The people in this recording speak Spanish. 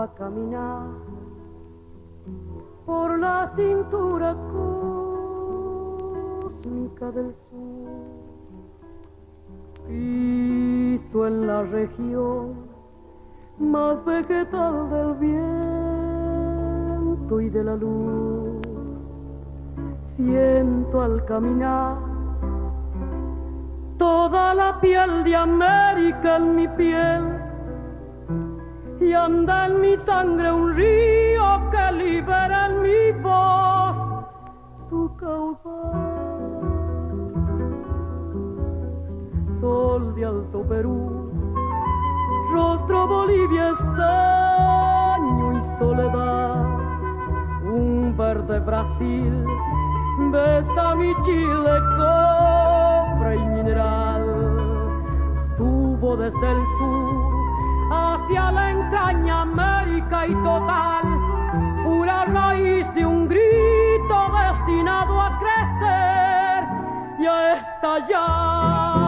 a caminar por la cintura cósmica del sur. Piso en la región más vegetal del viento y de la luz. Siento al caminar toda la piel de América en mi piel, y anda en mi sangre un río que libera en mi voz su caudal. Sol de Alto Perú, rostro Bolivia, estaño y soledad, un verde Brasil besa mi Chile, cobre y mineral. Estuvo desde el sur hacia la entraña América y total, pura raíz de un grito destinado a crecer y a estallar.